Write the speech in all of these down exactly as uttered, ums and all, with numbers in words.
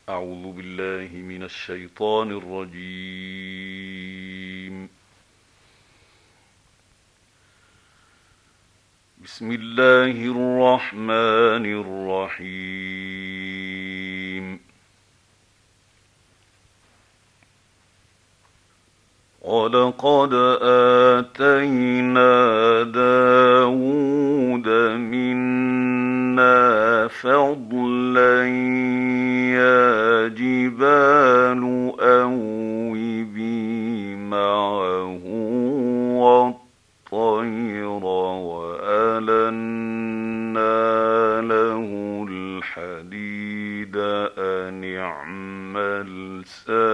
أعوذ بالله من الشيطان الرجيم. بسم الله الرحمن الرحيم. ولقد آتينا داود منا فضلا يا جبال أوبي معه والطير وألنا له الحديد أن اعمل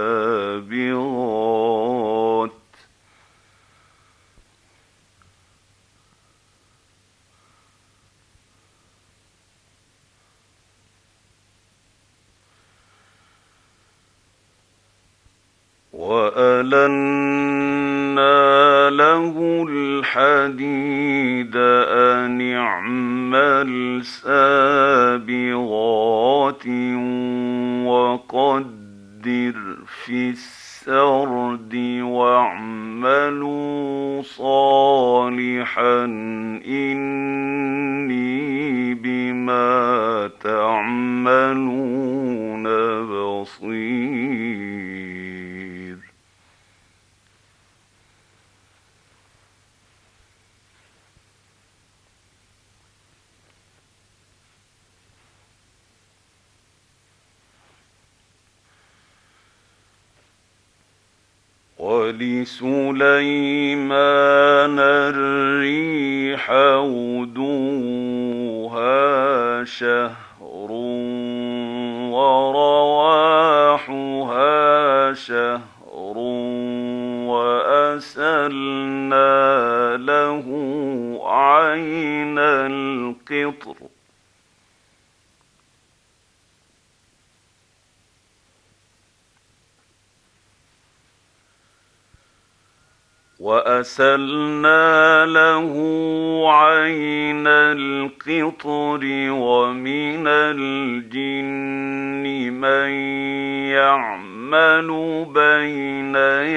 سابغات وألنا له الحديد أن اعمل سابغات وقدر في السرد واعملوا صالحا إني بما تعملون بصير. ولسليمان الريح غدوها شهر ورواحها شهر وأسلنا له عين القطر وأسلنا له عين القطر ومن الجن من يعمل بين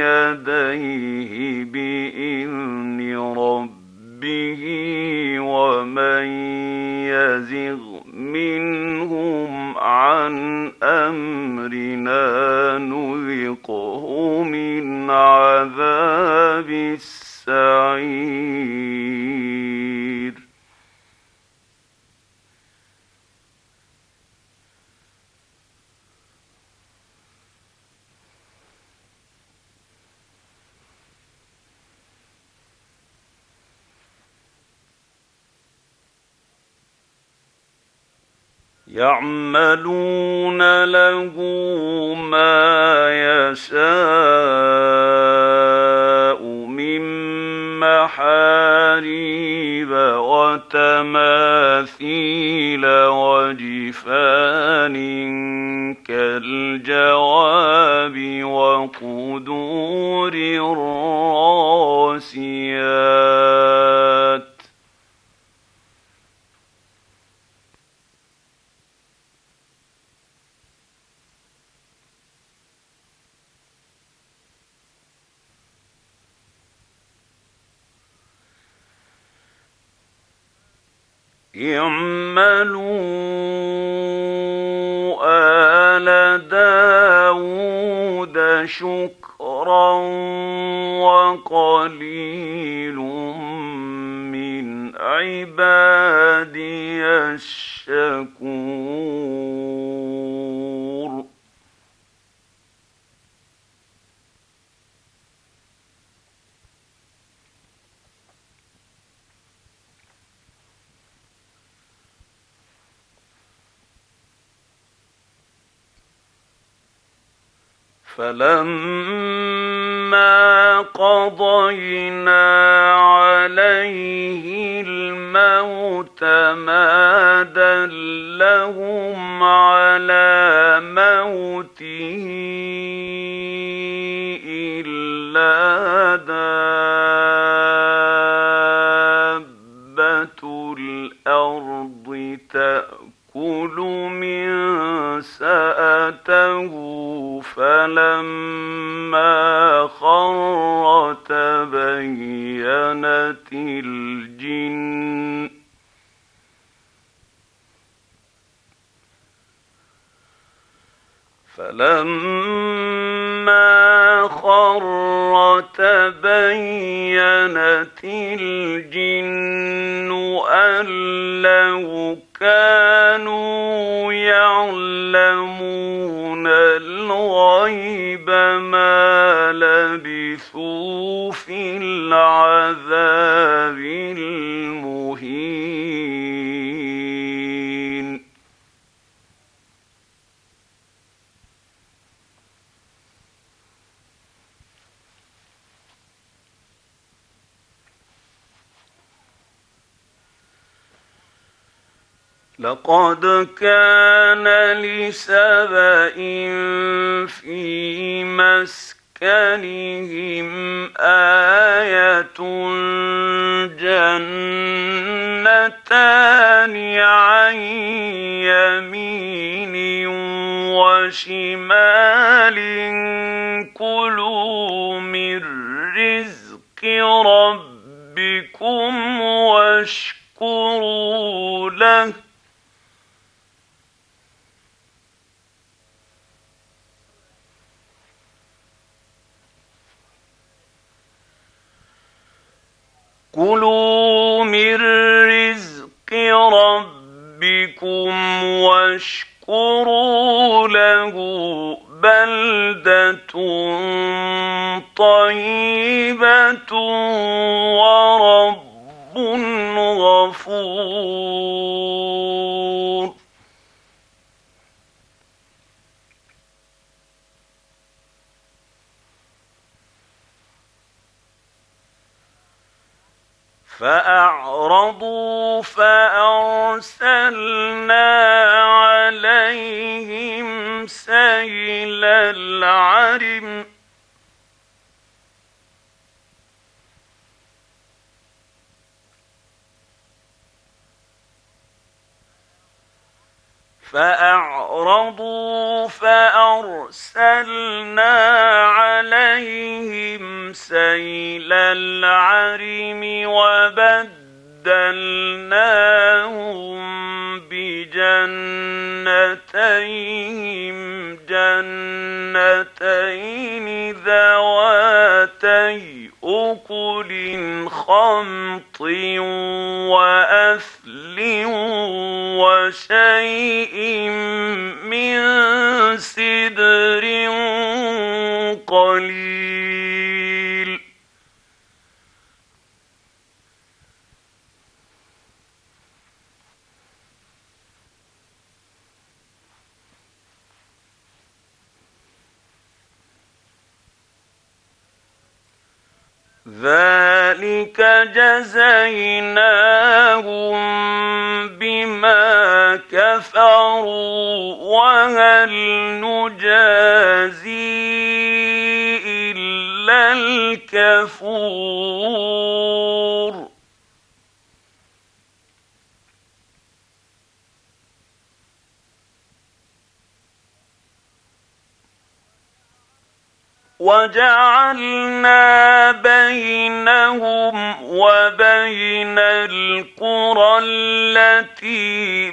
يديه بإذن ربه ومن يزغ منهم عن أمرنا نذقه من عذاب السعير. يعملون له ما يشاء من محاريب وتماثيل وجفان كالجواب وقدور الراسيات اعملوا آل داود شكرا وقليل من عبادي الشكور. فلما قضينا عليه الموت ما دلهم على موته إلا دابة الأرض تأكل من سأته فلما خر تبينت الجن فلما خر تبينت الجن أن لو كانوا يعلمون الغيب ما لبثوا في العذاب المهين. لقد كان لسبإ في مسكنهم آية جنتان عن يمين وشمال كلوا من رزق ربكم واشكروا له كلوا من رزق ربكم واشكروا له بلدة طيبة ورب غفور. فأعرضوا فأرسلنا عليهم سيل العرم فأعرضوا فأرسلنا عليهم سيل العرم وبدلناهم بجنتيهم جنتين ذواتي أكل خمط وأثل وشيء من سدر قليل. ذلك جزيناهم بما كفروا وهل نجازي إلا الكفور. وجعلنا بينهم وبين القرى التي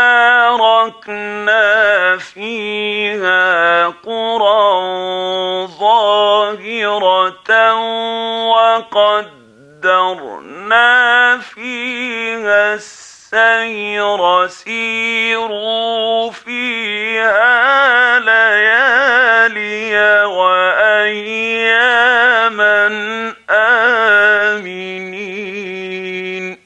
باركنا فيها قرى ظاهرة وقدرنا فيها السير سيروا فيها ليالي وأياما آمنين.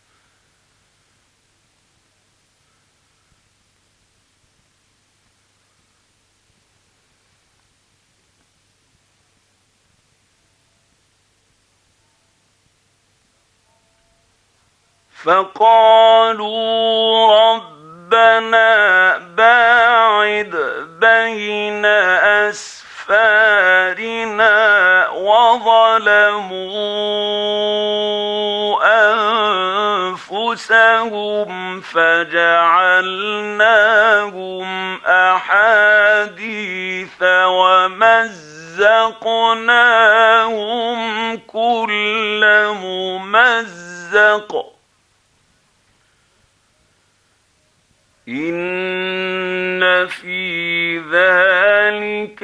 فقالوا ربنا باعد بين أسفارنا وظلموا أنفسهم فجعلناهم أحاديث ومزقناهم كل ممزق إن في ذلك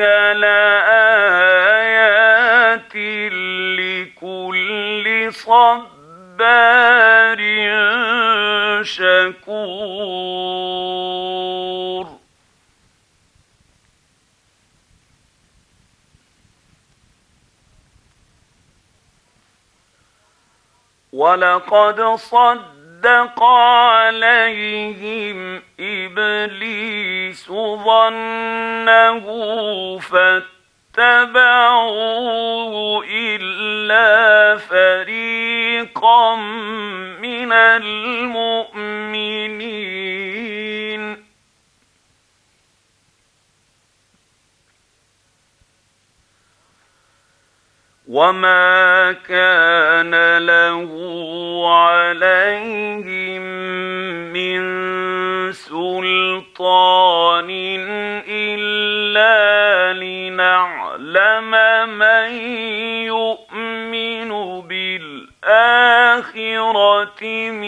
لآيات لكل صبار شكور. ولقد صدق عليهم إبليس ظنه فاتبعوه إلا فريقا من المؤمنين. وما كان له عليهم من سلطان إلا لنعلم من يؤمن بالآخرة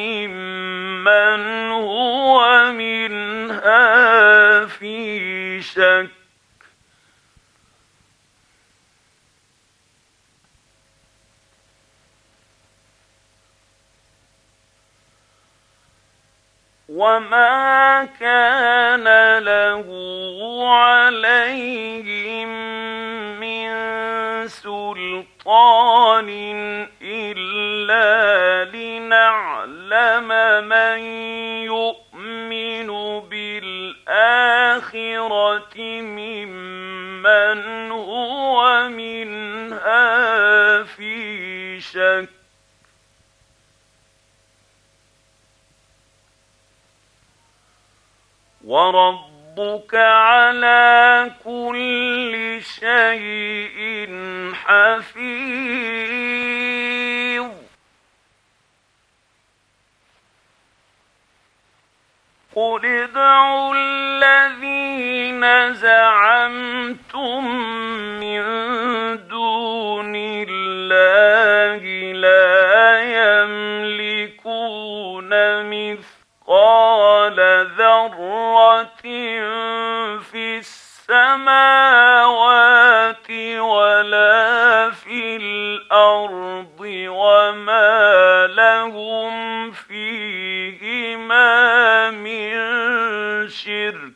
ممن هو منها في شك. وما كان له عليهم من سلطان إلا لنعلم من يؤمن بالآخرة ممن هو منها في شك. وربك على كل شيء حفيظ. قل ادعوا الذين زعمتم من دون الله لا يملكون مثقال ذرة في السماوات ولا في الأرض وما لهم فيهما من شرك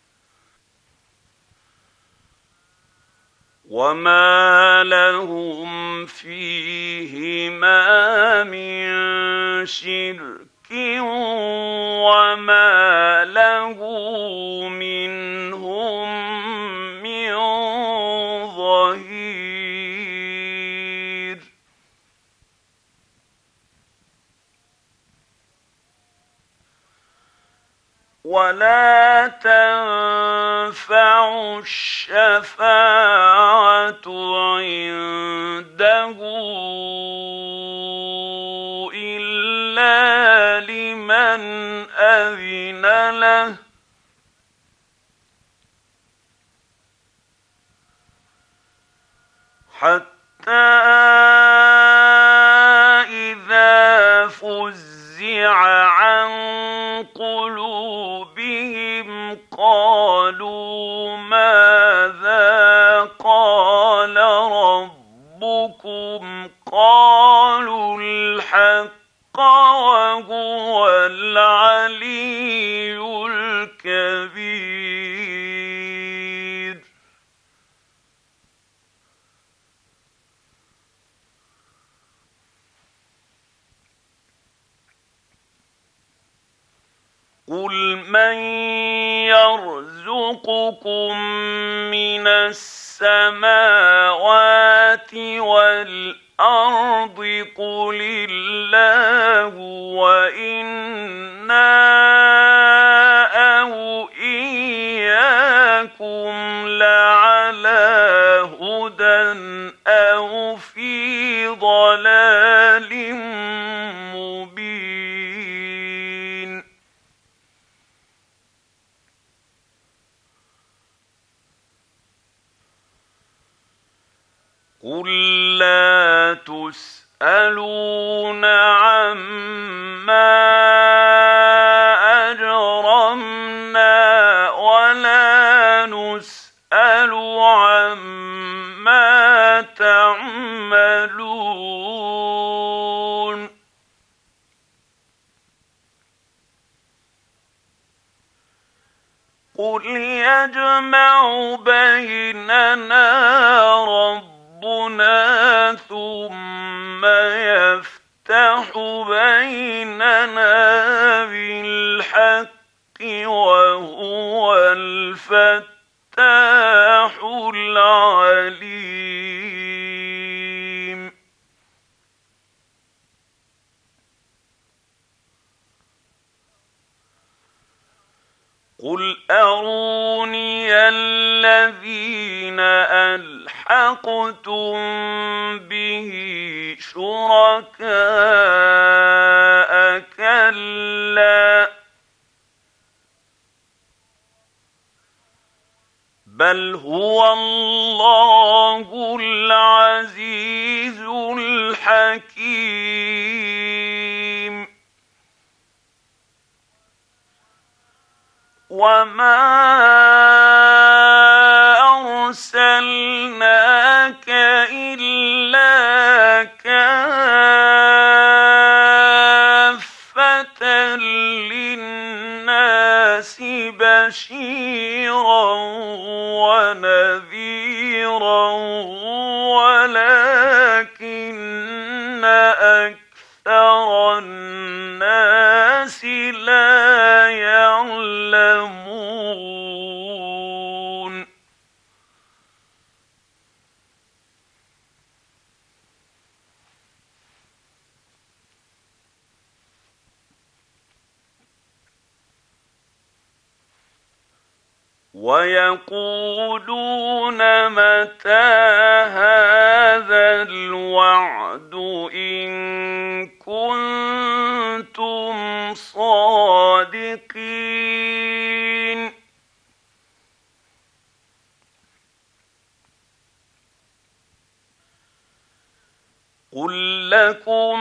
وما لهم فيهما من شرك وما له منهم من ظهير. ولا تنفع الشفاعة عنده إلا لمن أذن له حتى إذا فزع عن قلوبهم قالوا ماذا قال ربكم قالوا الحق وهو العلي الكبير. قل من يرزقكم من السماوات والأرض قل الله وإنا أو إياكم لعلى هدى أو في ضلال مبين. قل لا تسألون عما أجرمنا ولا نسأل عما تعملون قل يجمع بيننا ربنا ثم يفتح بيننا بالحق وهو الفتاح العليم قل أروني الذين ألحقتم به شركاء كلا بل هو الله العزيز الحكيم وما أرسلناك إلا كافة للناس بشيرا ونذيرا ولكن أكثر الناس لا يعلمون ويقولون متى هذا الوعد إن كنتم صادقين قل لكم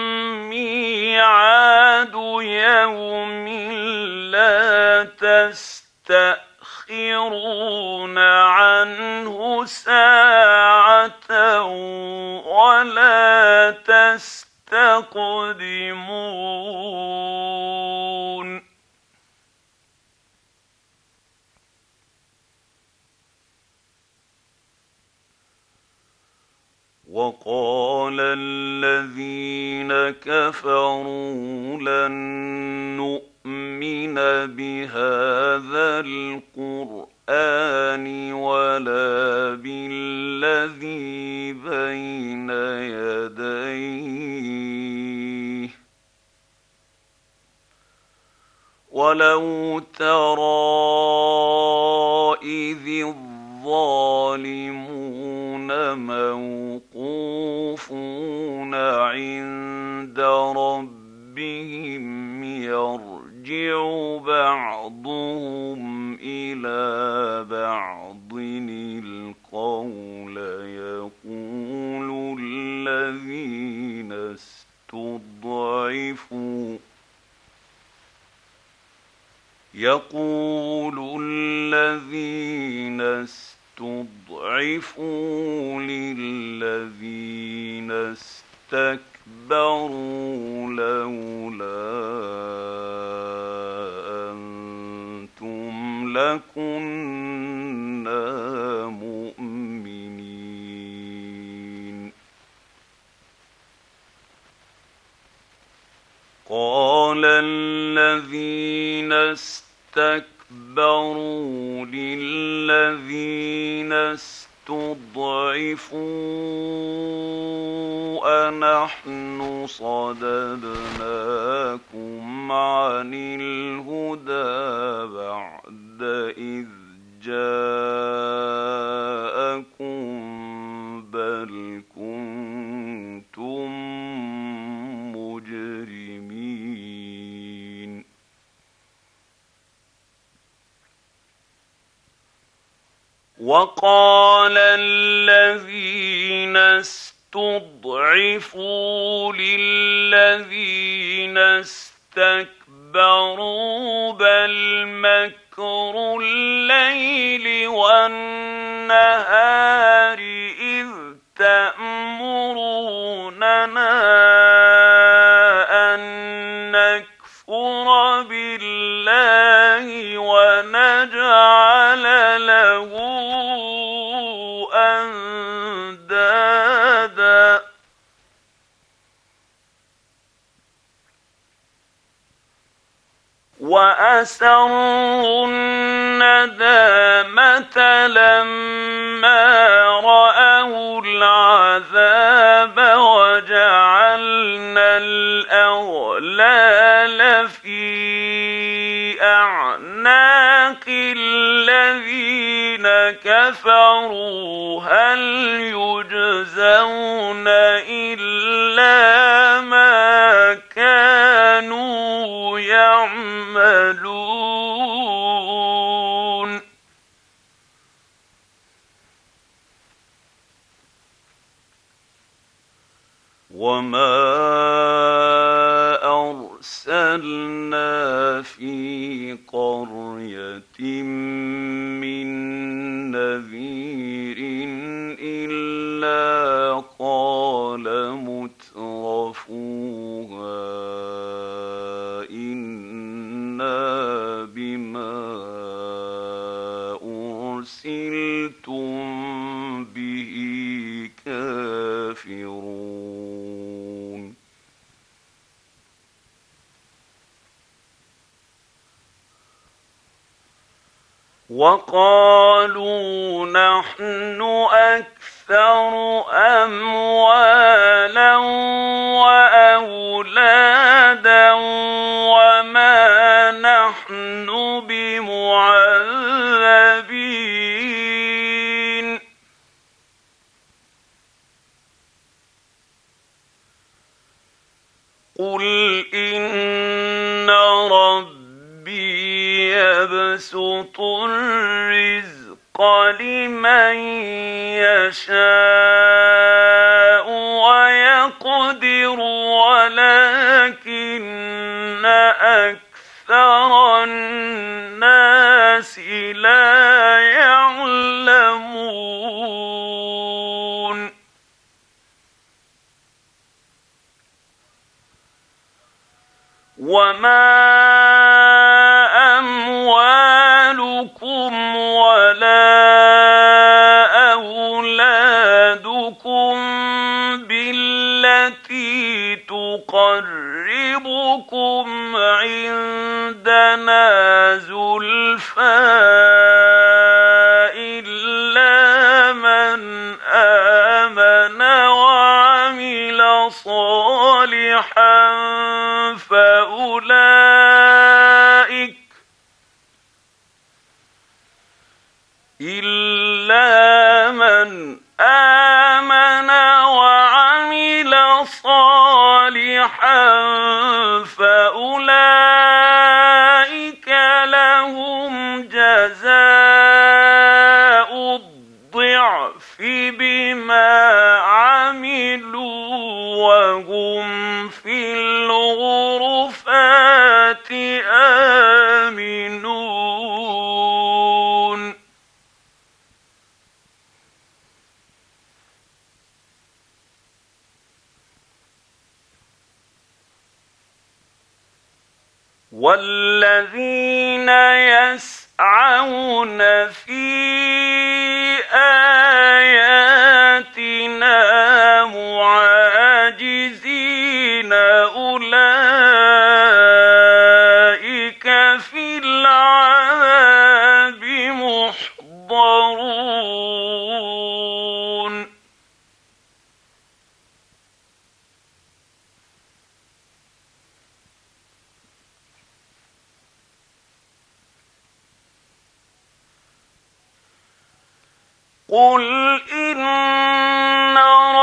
ميعاد يوم لا تستأخرون عنه ساعة ولا تستقدمون وقال الذين كفروا لن نؤمن بهذا القرآن ولا بالذي بين يديه ولو ترى إذ الظالمون موقوفون عند ربهم يرجع بعضهم إلى بعض القول يقول الذين استضعفوا يقول الذين استضعفوا للذين استكبروا لولا أنتم لكنا مؤمنين قال الذين استكبروا للذين استضعفوا أنحن صددناكم عن الهدى بعد إذ جاءكم بل كنتم مجرمين وقال الذين استضعفوا للذين استكبروا بل مكر الليل والنهار إذ تأمروننا أن نكفر بالله ونجعل له أندادا وأسروا الندامة لما رأوا العذاب وجعلنا الأغلال في أعناق الذين كفروا هل يجزون إلا ما كانوا يعملون وما أرسلنا في قرية من نذير إلا قال مترفوها إنا بما أرسلتم به كافرون وقالوا نحن أكثر أموالا وأولادا وما نحن بمعذبين قل إن ربي يبسط الرزق لمن يشاء ويقدر ولكن أكثر الناس لا يعلمون وما أموالكم ولا أولادكم بالتي تقربكم عندنا زلفى إلا من آمن وعمل صالحا فأولئك إلا من آمن وعمل صالحا فأولئك لهم جزاء الضعف بما عملوا وهم في الغرفات آمنون والذين يسعون في آياتنا معاجزين أولئك في العذاب محضرون قل إن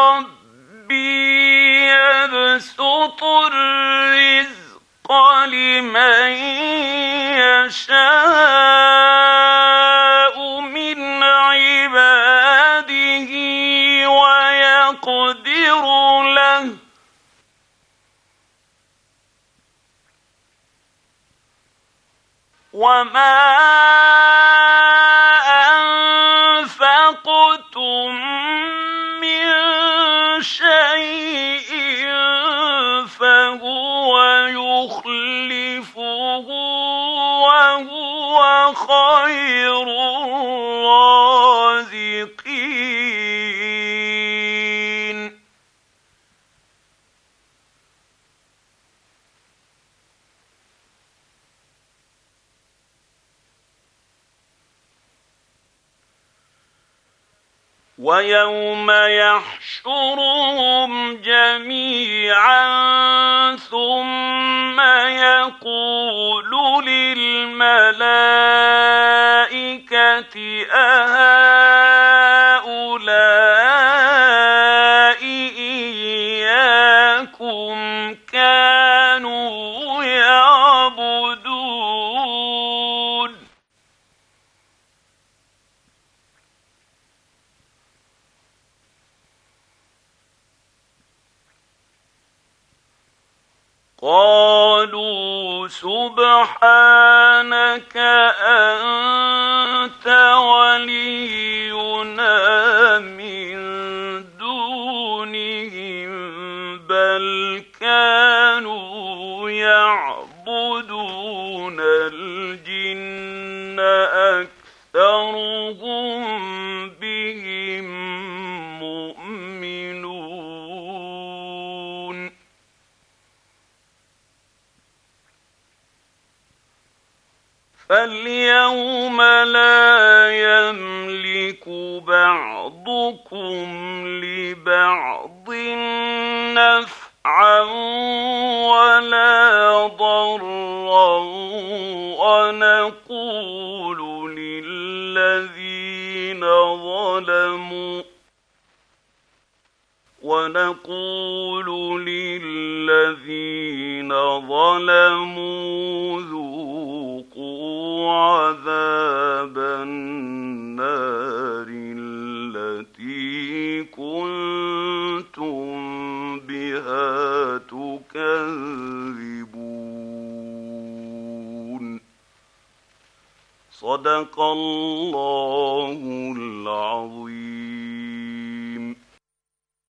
ربي يبسط الرزق لمن يشاء من عباده وما أنفقتم من شيء فهو يخلفه وهو خير الرازقين. ويوم يحشرهم جميعا ثم يقول للملائكة أهؤلاء إياكم كانوا يعبدون قالوا سبحانك أنت ولينا من دونهم بل كانوا يعبدون الجن أكثرهم بهم مؤمنون. فاليوم لا يملك بعضكم لبعض نفعا ولا ضرا ونقول للذين ظلموا ونقول للذين ظلموا ذوقوا عذاب النار التي كنتم بها تكذبون. صدق الله العظيم.